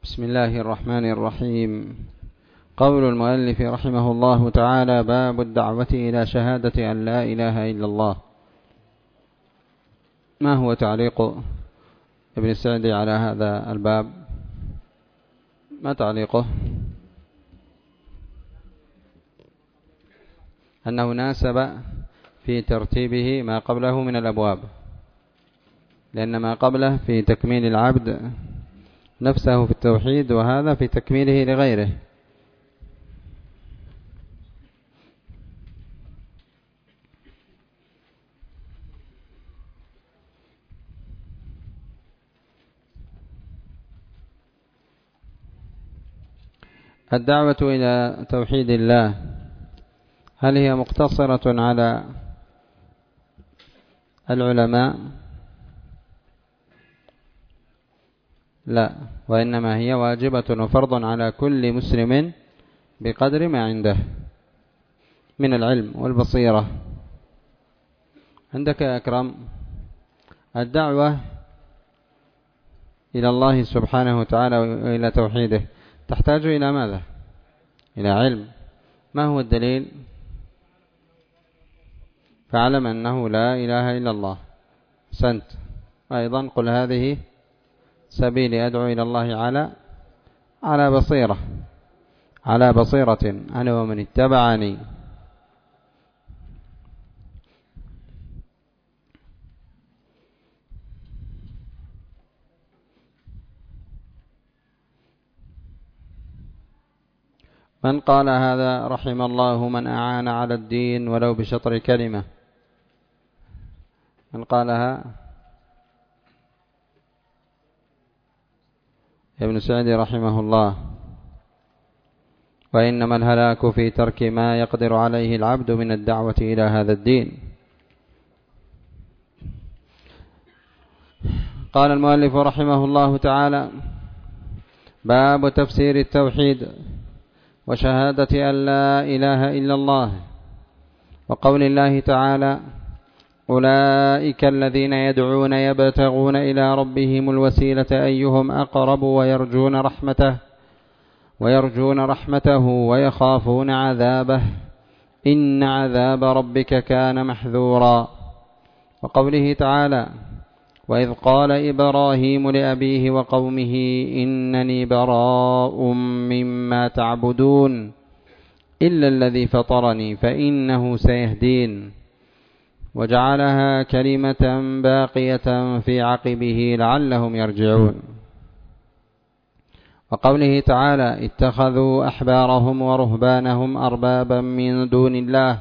بسم الله الرحمن الرحيم. قول المؤلف رحمه الله تعالى: باب الدعوة إلى شهادة أن لا إله إلا الله. ما هو تعليق ابن السعدي على هذا الباب؟ ما تعليقه؟ أنه ناسب في ترتيبه ما قبله من الأبواب، لأن ما قبله في تكميل العبد نفسه في التوحيد، وهذا في تكميله لغيره. الدعوة إلى توحيد الله هل هي مقتصرة على العلماء؟ لا، وإنما هي واجبة وفرض على كل مسلم بقدر ما عنده من العلم والبصيرة. عندك يا أكرم الدعوة إلى الله سبحانه وتعالى وإلى توحيده تحتاج إلى ماذا؟ إلى علم. ما هو الدليل؟ فاعلم أنه لا إله إلا الله. سنت أيضا قل هذه سبيلي أدعو إلى الله على بصيرة أنا ومن اتبعني. من قال هذا رحم الله من أعان على الدين ولو بشطر كلمة. من قالها؟ ابن سعدي رحمه الله. وإنما الهلاك في ترك ما يقدر عليه العبد من الدعوة إلى هذا الدين. قال المؤلف رحمه الله تعالى: باب تفسير التوحيد وشهادة أن لا إله إلا الله، وقول الله تعالى: أولئك الذين يدعون يبتغون إلى ربهم الوسيلة أيهم أقرب ويرجون رحمته ويخافون عذابه إن عذاب ربك كان محذورا. وقوله تعالى: وإذ قال إبراهيم لأبيه وقومه إنني براء مما تعبدون إلا الذي فطرني فإنه سيهدين، وجعلها كلمة باقية في عقبه لعلهم يرجعون. وقوله تعالى: اتخذوا أحبارهم ورهبانهم أربابا من دون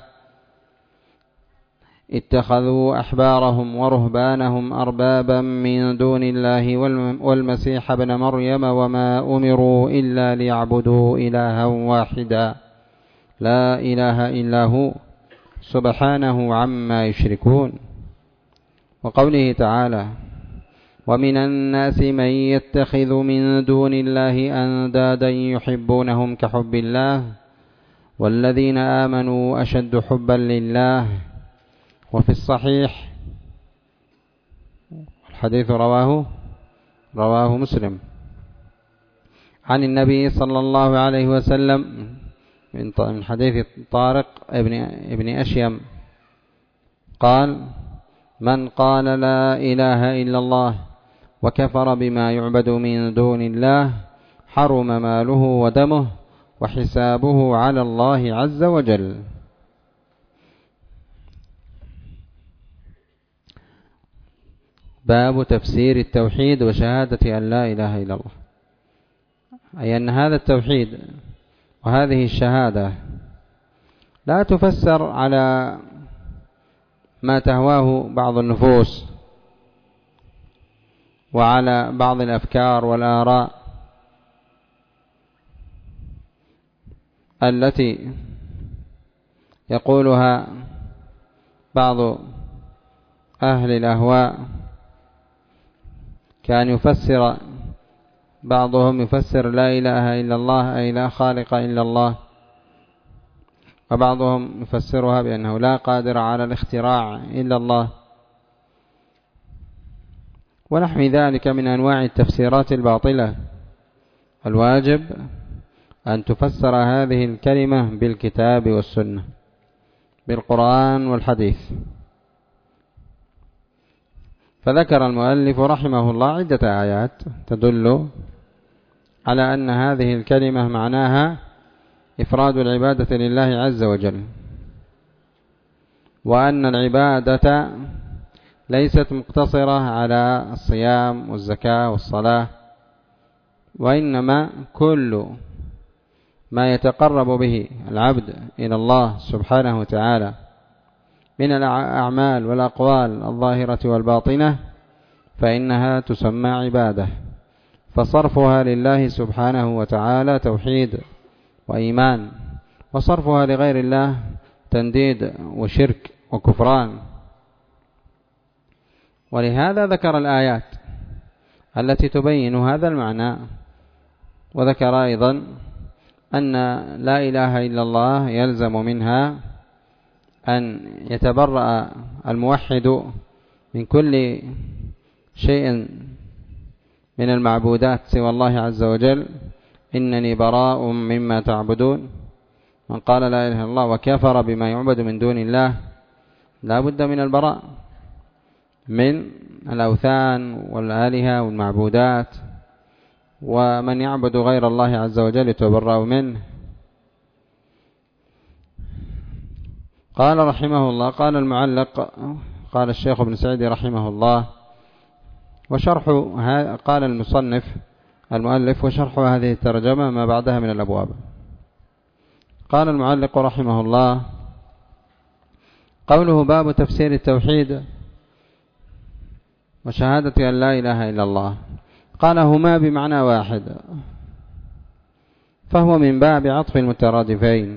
الله والمسيح ابن مريم وما أمروا إلا ليعبدوا إلها واحدا لا إله إلا هو سبحانه عما يشركون. وقوله تعالى: ومن الناس من يتخذ من دون الله أندادا يحبونهم كحب الله والذين آمنوا أشد حبا لله. وفي الصحيح الحديث رواه مسلم عن النبي صلى الله عليه وسلم من حديث طارق ابن أشيم قال: من قال لا إله إلا الله وكفر بما يعبد من دون الله حرم ماله ودمه وحسابه على الله عز وجل. باب تفسير التوحيد وشهادة أن لا إله إلا الله، أي أن هذا التوحيد وهذه الشهادة لا تفسر على ما تهواه بعض النفوس وعلى بعض الأفكار والآراء التي يقولها بعض أهل الأهواء. كان يفسر بعضهم لا إله إلا الله أي لا خالق إلا الله، وبعضهم يفسرها بأنه لا قادر على الاختراع إلا الله، ونحو ذلك من أنواع التفسيرات الباطلة الواجب أن تفسر هذه الكلمة بالكتاب والسنة، بالقرآن والحديث. فذكر المؤلف رحمه الله عدة آيات تدل على أن هذه الكلمة معناها إفراد العبادة لله عز وجل، وأن العبادة ليست مقتصرة على الصيام والزكاة والصلاة، وإنما كل ما يتقرب به العبد إلى الله سبحانه وتعالى من الأعمال والأقوال الظاهرة والباطنة فإنها تسمى عبادة، فصرفها لله سبحانه وتعالى توحيد وإيمان، وصرفها لغير الله تنديد وشرك وكفران. ولهذا ذكر الآيات التي تبين هذا المعنى، وذكر أيضا أن لا إله إلا الله يلزم منها أن يتبرأ الموحد من كل شيء من المعبودات سوى الله عز وجل، إنني براء مما تعبدون. من قال لا إله إلا الله وكفر بما يعبد من دون الله لا بد من البراء من الأوثان والآلهة والمعبودات، ومن يعبد غير الله عز وجل يتبرأ منه. قال رحمه الله، قال المعلق، قال الشيخ ابن سعيد رحمه الله، قال المؤلف وشرح هذه الترجمة ما بعدها من الأبواب. قال المعلق رحمه الله: قوله باب تفسير التوحيد وشهادة أن لا إله إلا الله، قال هما بمعنى واحد، فهو من باب عطف المترادفين،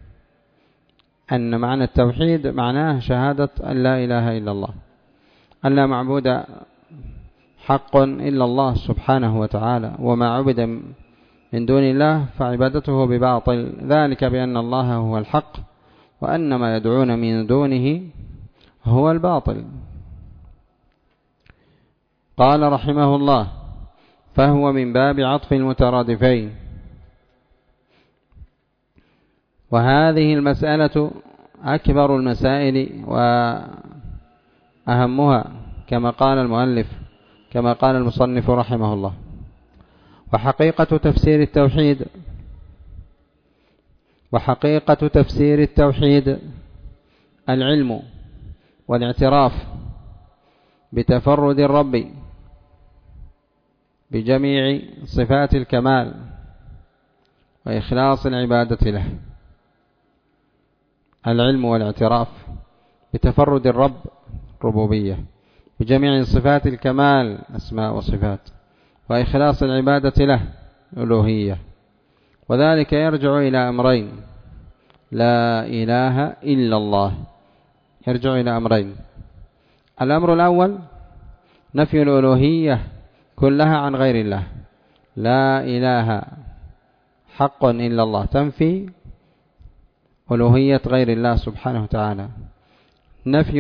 أن معنى التوحيد معناه شهادة أن لا إله إلا الله، أن لا معبود حق إلا الله سبحانه وتعالى، وما عبد من دون الله فعبادته بباطل، ذلك بأن الله هو الحق وأن ما يدعون من دونه هو الباطل. قال رحمه الله: فهو من باب عطف المترادفين. وهذه المسألة أكبر المسائل وأهمها، كما قال المصنف رحمه الله. وحقيقة تفسير التوحيد العلم والاعتراف بتفرد الرب بجميع صفات الكمال وإخلاص العبادة له. العلم والاعتراف بتفرد الرب ربوبية بجميع صفات الكمال أسماء وصفات، وإخلاص العبادة له ألوهية. وذلك يرجع إلى أمرين: لا إله إلا الله، يرجع إلى أمرين. الأمر الأول نفي الألوهية كلها عن غير الله، لا إله حق إلا الله، تنفي ألوهية غير الله سبحانه وتعالى. نفي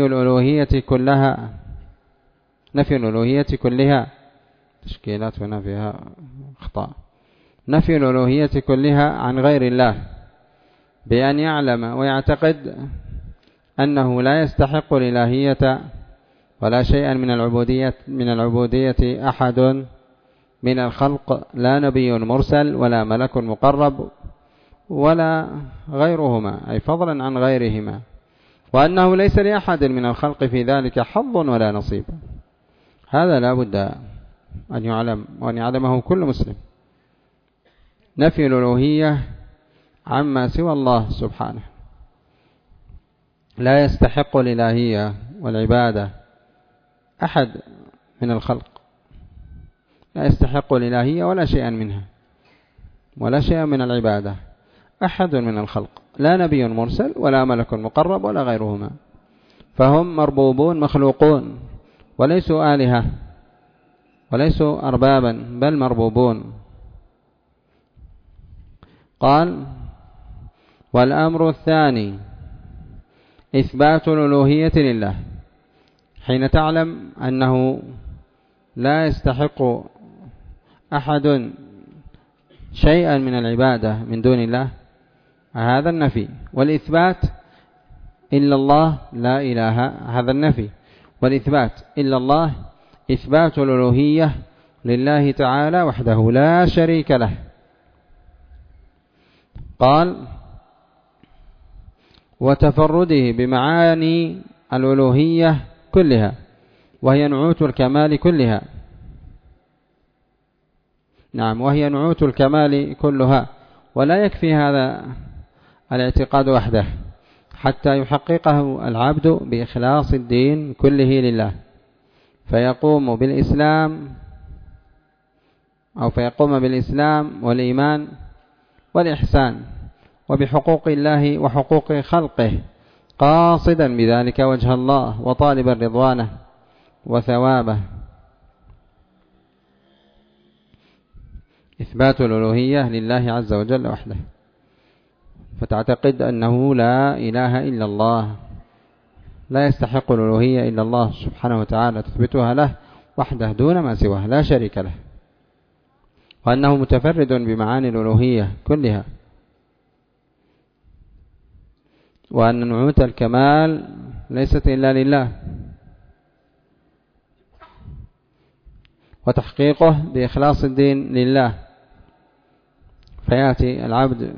الألوهية كلها تشكيلات هنا فيها أخطاء. نفي الألوهية كلها عن غير الله بأن يعلم ويعتقد أنه لا يستحق الإلهية ولا شيئا من العبودية أحد من الخلق، لا نبي مرسل ولا ملك مقرب ولا غيرهما، أي فضلا عن غيرهما، وأنه ليس لأحد من الخلق في ذلك حظ ولا نصيب. هذا لا بد أن يعلم وأن يعلمه كل مسلم. نفي الألوهية عما سوى الله سبحانه، لا يستحق الإلهية والعبادة أحد من الخلق، لا يستحق الإلهية ولا شيئا منها ولا شيئا من العبادة أحد من الخلق، لا نبي مرسل ولا ملك مقرب ولا غيرهما، فهم مربوبون مخلوقون وليسوا آلهة وليسوا أربابا بل مربوبون. قال: والأمر الثاني إثبات الألوهية لله، حين تعلم أنه لا يستحق أحد شيئا من العبادة من دون الله، هذا النفي. والإثبات إلا الله لا إله، هذا النفي. والإثبات إلا الله إثبات الألوهية لله تعالى وحده لا شريك له. قال وتفرده بمعاني الألوهية كلها، وهي نعوت الكمال كلها. نعم، وهي نعوت الكمال كلها. ولا يكفي هذا الاعتقاد وحده حتى يحققه العبد بإخلاص الدين كله لله، فيقوم بالإسلام والإيمان والإحسان وبحقوق الله وحقوق خلقه، قاصدا بذلك وجه الله وطالبا رضوانه وثوابه. إثبات الألوهية لله عز وجل وحده، فتعتقد أنه لا إله إلا الله، لا يستحق الألوهية إلا الله سبحانه وتعالى، تثبتها له وحده دون ما سواه لا شريك له، وأنه متفرد بمعاني الألوهية كلها، وأن نعوت الكمال ليست إلا لله، وتحقيقه بإخلاص الدين لله. فيأتي العبد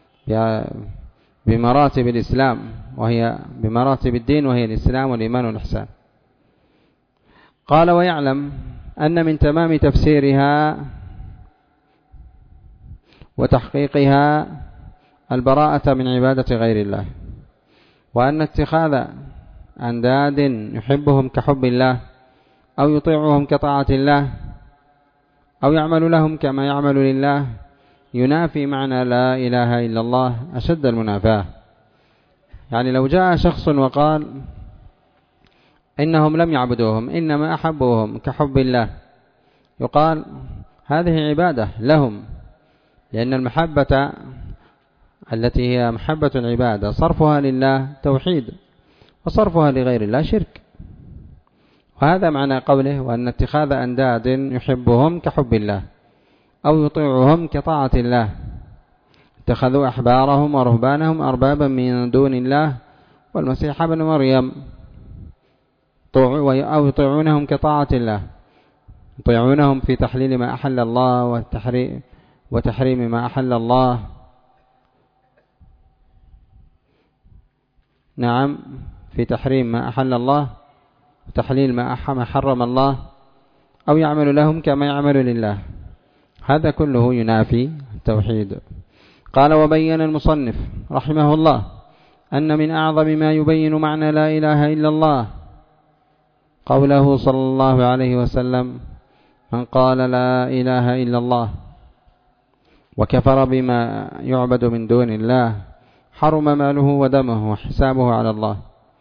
بمراتب الإسلام، وهي بمراتب الدين، وهي الإسلام والإيمان والإحسان. قال ويعلم أن من تمام تفسيرها وتحقيقها البراءة من عبادة غير الله، وأن اتخاذ أنداد يحبهم كحب الله أو يطيعهم كطاعة الله أو يعمل لهم كما يعمل لله ينافي معنى لا إله إلا الله أشد المنافاة. يعني لو جاء شخص وقال إنهم لم يعبدوهم إنما أحبوهم كحب الله، يقال هذه عبادة لهم، لأن المحبة التي هي محبة العبادة صرفها لله توحيد، وصرفها لغير الله شرك. وهذا معنى قوله وأن اتخاذ أنداد يحبهم كحب الله أو يطيعهم كطاعة الله، اتخذوا أحبارهم ورهبانهم أربابا من دون الله والمسيح ابن مريم، أو يطيعونهم كطاعة الله، يطيعونهم في تحليل ما أحل الله وتحريم ما أحل الله. نعم، في تحريم ما أحل الله وتحليل ما حرم الله، أو يعمل لهم كما يعمل لله، هذا كله ينافي التوحيد. قال وبين المصنف رحمه الله أن من أعظم ما يبين معنى لا إله إلا الله قوله صلى الله عليه وسلم من قال لا إله إلا الله وكفر بما يعبد من دون الله حرم ماله ودمه وحسابه على الله.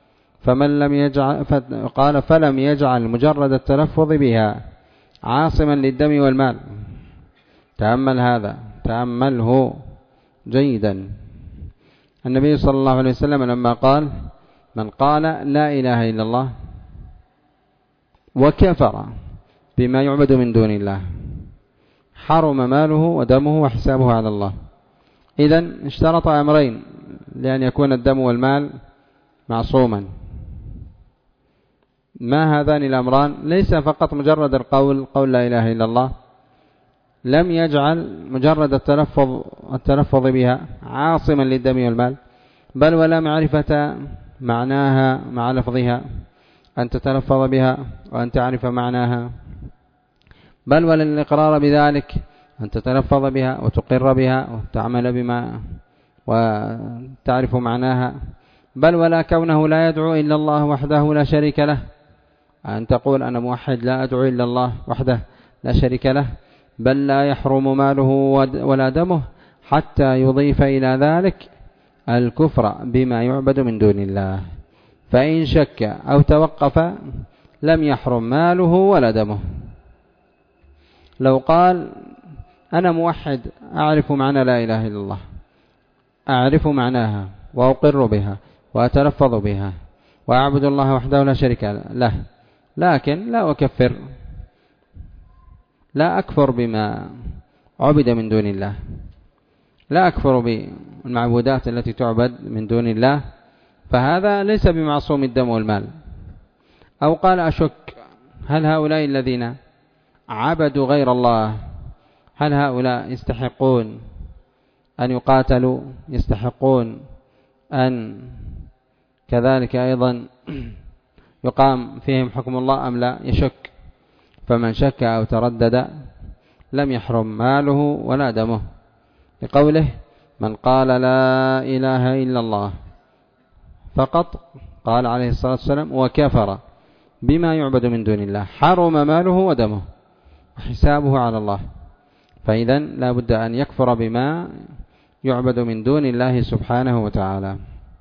فلم يجعل مجرد التلفظ بها عاصما للدم والمال. تأمل هذا، تأمله جيدا. النبي صلى الله عليه وسلم لما قال من قال لا إله إلا الله وكفر بما يعبد من دون الله حرم ماله ودمه وحسابه على الله. إذن اشترط أمرين لأن يكون الدم والمال معصوما. ما هذان الأمران؟ ليس فقط مجرد قول لا إله إلا الله، لم يجعل مجرد التلفظ بها عاصما للدم والمال، بل ولا معرفة معناها مع لفظها، أن تتلفظ بها وأن تعرف معناها، بل ولا الإقرار بذلك، أن تتلفظ بها وتقر بها وتعمل بما وتعرف معناها، بل ولا كونه لا يدعو إلا الله وحده لا شريك له، أن تقول أنا موحد لا أدعو إلا الله وحده لا شريك له، بل لا يحرم ماله ولا دمه حتى يضيف إلى ذلك الكفر بما يعبد من دون الله. فإن شك أو توقف لم يحرم ماله ولا دمه. لو قال أنا موحد أعرف معنى لا إله إلا الله، أعرف معناها وأقر بها وأتلفظ بها وأعبد الله وحده لا شريك له، لكن لا أكفر، لا أكفر بما عبد من دون الله. لا أكفر بالمعبودات التي تعبد من دون الله، فهذا ليس بمعصوم الدم والمال. أو قال أشك هل هؤلاء الذين عبدوا غير الله هل هؤلاء يستحقون أن يقاتلوا، يستحقون أن كذلك أيضا يقام فيهم حكم الله أم لا؟ يشك. فمن شك أو تردد لم يحرم ماله ولا دمه، لقوله من قال لا إله إلا الله فقط، قال عليه الصلاة والسلام وكفر بما يعبد من دون الله، حرم ماله ودمه وحسابه على الله. فإذا لا بد أن يكفر بما يعبد من دون الله سبحانه وتعالى.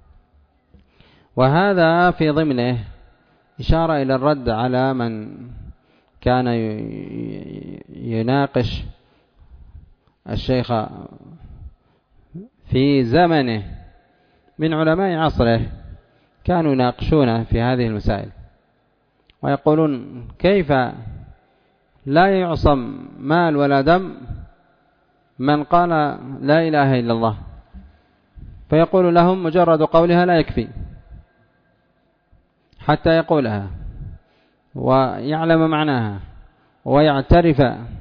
وهذا في ضمنه إشارة إلى الرد على من كان يناقش الشيخ في زمنه من علماء عصره، كانوا يناقشونه في هذه المسائل ويقولون كيف لا يعصم مال ولا دم من قال لا إله إلا الله، فيقول لهم مجرد قولها لا يكفي حتى يقولها ويعلم معناها ويعترف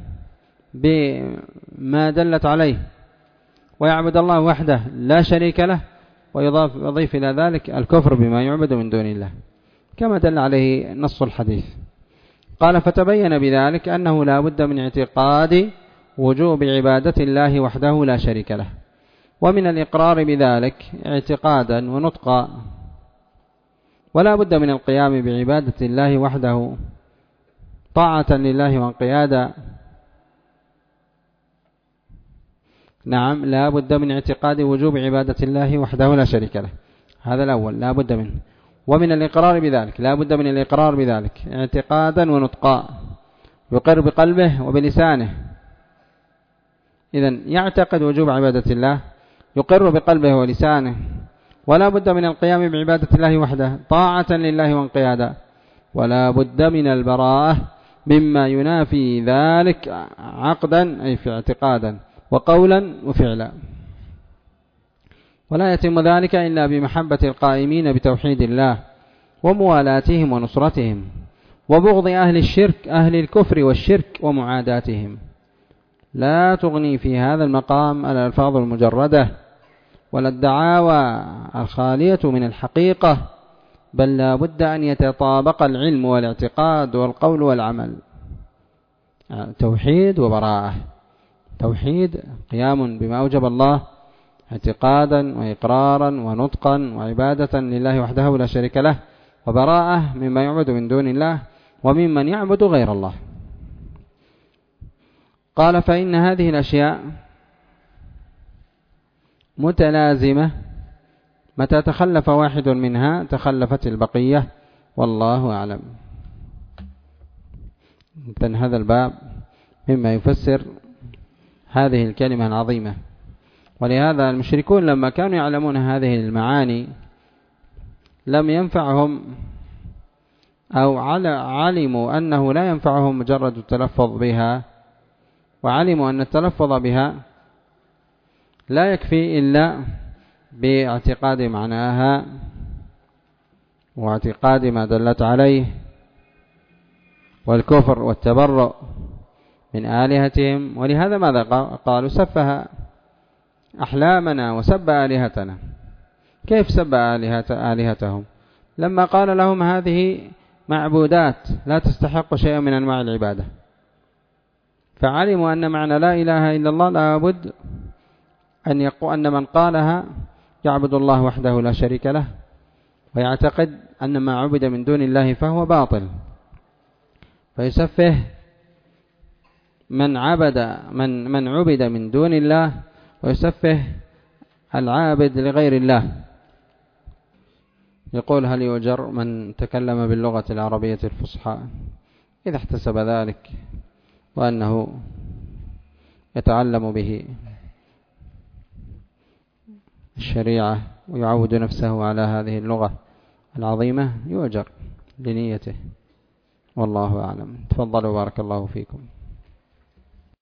بما دلت عليه ويعبد الله وحده لا شريك له، ويضيف إلى ذلك الكفر بما يعبد من دون الله كما دل عليه نص الحديث. قال فتبين بذلك أنه لا بد من اعتقاد وجوب عبادة الله وحده لا شريك له، ومن الإقرار بذلك اعتقادا ونطقا، ولا بد من القيام بعبادة الله وحده طاعة لله وانقيادا. نعم، لا بد من اعتقاد وجوب عبادة الله وحده لا شريك له، هذا الأول لا بد منه. ومن الإقرار بذلك لا بد من الإقرار بذلك اعتقادا ونطقا، يقر بقلبه وبلسانه. إذن يعتقد وجوب عبادة الله، يقر بقلبه ولسانه، ولا بد من القيام بعبادة الله وحده طاعة لله وانقيادا، ولا بد من البراءة مما ينافي ذلك عقدا أي في اعتقادا وقولا وفعلا. ولا يتم ذلك إلا بمحبة القائمين بتوحيد الله وموالاتهم ونصرتهم، وبغض أهل الشرك أهل الكفر والشرك ومعاداتهم. لا تغني في هذا المقام الألفاظ المجردة ولا الدعاوى الخالية من الحقيقة، بل لا بد أن يتطابق العلم والاعتقاد والقول والعمل. توحيد وبراءة، توحيد قيام بما أوجب الله اعتقادا وإقرارا ونطقا وعبادة لله وحده لا شريك له، وبراءة مما يعبد من دون الله وممن يعبد غير الله. قال فإن هذه الأشياء متلازمة، متى تخلف واحد منها تخلفت البقية، والله أعلم. هذا الباب مما يفسر هذه الكلمة العظيمة. ولهذا المشركون لما كانوا يعلمون هذه المعاني لم ينفعهم أو علموا أنه لا ينفعهم مجرد التلفظ بها، وعلموا أن التلفظ بها لا يكفي إلا باعتقاد معناها واعتقاد ما دلت عليه، والكفر والتبرؤ من آلهتهم. ولهذا ماذا قالوا؟ سفه أحلامنا وسب آلهتنا. كيف سب آلهتهم؟ لما قال لهم هذه معبودات لا تستحق شيئا من أنواع العبادة، فعلموا أن معنى لا إله إلا الله لابد أن يقول أن من قالها يعبد الله وحده لا شريك له، ويعتقد أن ما عبد من دون الله فهو باطل، فيسفه من عبد من دون الله، ويسفه العابد لغير الله. يقول هل يؤجر من تكلم باللغة العربية الفصحى إذا احتسب ذلك وأنه يتعلم به الشريعة ويعود نفسه على هذه اللغة العظيمة؟ يؤجر لنيته، والله أعلم. تفضلوا بارك الله فيكم.